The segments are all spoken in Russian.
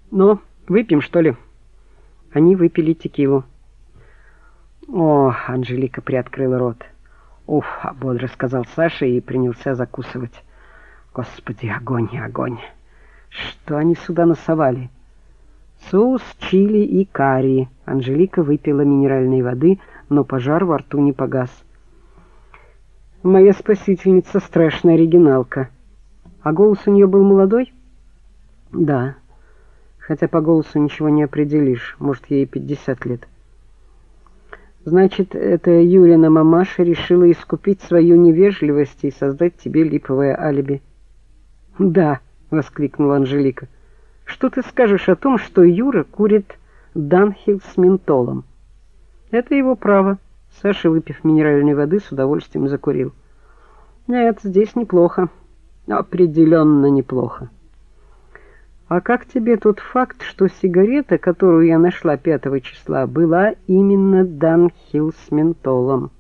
Ну, выпьем, что ли? Они выпили текилу. О, Анжелика приоткрыла рот. Уф, бодро сказал Саша и принялся закусывать. Господи, огонь, огонь. Что они сюда насовали? Соус чили и карри. Анжелика выпила минеральной воды, но пожар во рту не погас. Моя спасительница страшная оригиналка. А голос у нее был молодой? Да. Хотя по голосу ничего не определишь. Может, ей 50 лет. Значит, эта Юлина мамаша решила искупить свою невежливость и создать тебе липовое алиби. Да, воскликнула Анжелика. Что ты скажешь о том, что Юра курит Данхил с ментолом? Это его право. Саша, выпив минеральной воды, с удовольствием закурил. Нет, здесь неплохо. Определенно неплохо. А как тебе тот факт, что сигарета, которую я нашла 5 числа, была именно Данхил с ментолом?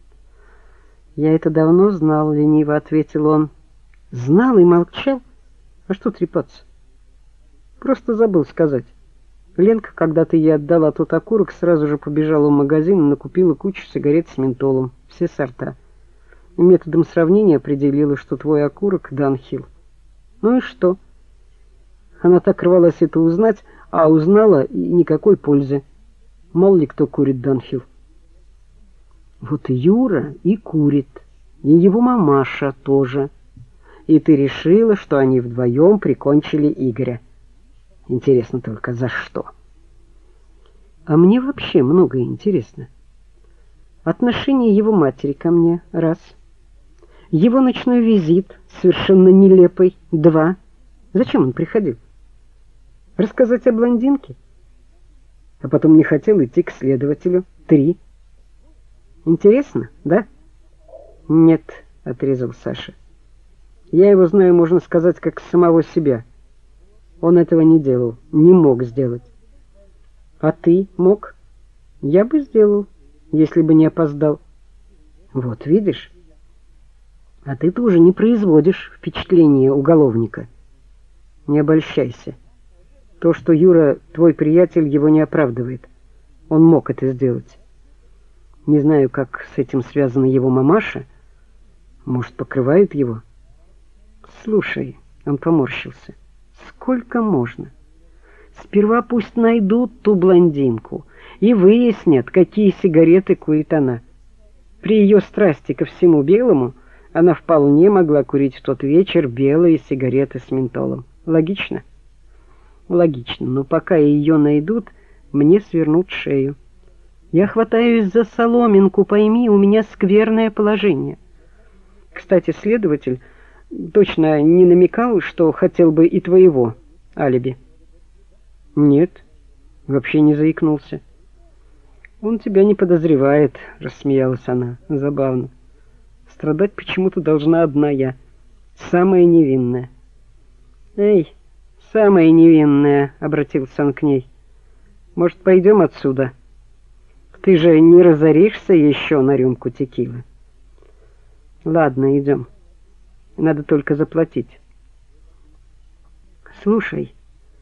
Я это давно знал, лениво ответил он. Знал и молчал? А что трепаться? Просто забыл сказать. Ленка, когда ты ей отдала тот окурок, сразу же побежала в магазин и накупила кучу сигарет с ментолом, все сорта. И методом сравнения определила, что твой окурок Данхил. Ну и что? Она так рвалась это узнать, а узнала и никакой пользы. Мало ли кто курит Данхил. Вот Юра и курит, и его мамаша тоже. И ты решила, что они вдвоем прикончили Игоря. Интересно только, за что? А мне вообще многое интересно. Отношение его матери ко мне — раз. Его ночной визит, совершенно нелепый, — два. Зачем он приходил? Рассказать о блондинке? А потом не хотел идти к следователю. 3. Интересно, да? Нет, отрезал Саша. Я его знаю, можно сказать, как самого себя. Он этого не делал, не мог сделать. А ты мог? Я бы сделал, если бы не опоздал. Вот, видишь? А ты тоже не производишь впечатление уголовника. Не обольщайся. То, что Юра твой приятель, его не оправдывает. Он мог это сделать. Не знаю, как с этим связана его мамаша. Может, покрывает его? Слушай, он поморщился. Сколько можно? Сперва пусть найдут ту блондинку и выяснят, какие сигареты курит она. При ее страсти ко всему белому она вполне могла курить в тот вечер белые сигареты с ментолом. Логично? Логично, но пока ее найдут, мне свернут шею. Я хватаюсь за соломинку, пойми, у меня скверное положение. Кстати, следователь точно не намекал, что хотел бы и твоего алиби? Нет, вообще не заикнулся. Он тебя не подозревает, рассмеялась она, забавно. Страдать почему-то должна одна я, самая невинная. Эй, самая невинная, обратился он к ней. Может, пойдем отсюда? Ты же не разоришься еще на рюмку текилы. Ладно, идем. Надо только заплатить. Слушай,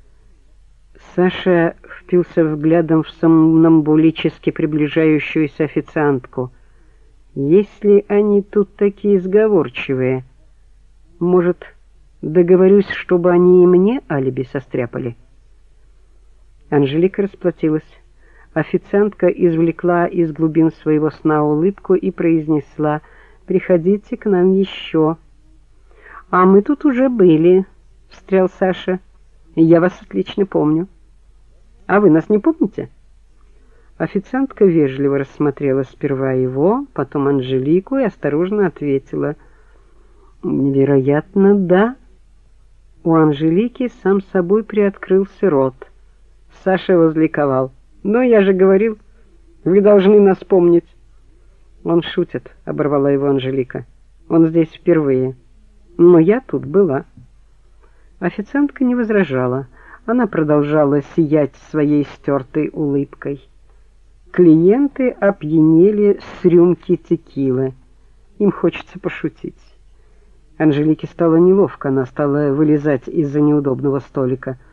Саша впился взглядом в сомнамбулически приближающуюся официантку. Если они тут такие сговорчивые, может, договорюсь, чтобы они и мне алиби состряпали? Анжелика расплатилась. Официантка извлекла из глубин своего сна улыбку и произнесла: «Приходите к нам еще». «А мы тут уже были», — встрял Саша. «Я вас отлично помню». «А вы нас не помните?» Официантка вежливо рассмотрела сперва его, потом Анжелику и осторожно ответила: «Вероятно, да». У Анжелики сам собой приоткрылся рот. Саша возликовал: «Но я же говорил, вы должны нас помнить». «Он шутит», — оборвала его Анжелика. «Он здесь впервые. Но я тут была». Официантка не возражала. Она продолжала сиять своей стертой улыбкой. Клиенты опьянели с рюмки текилы. Им хочется пошутить. Анжелике стало неловко, она стала вылезать из-за неудобного столика.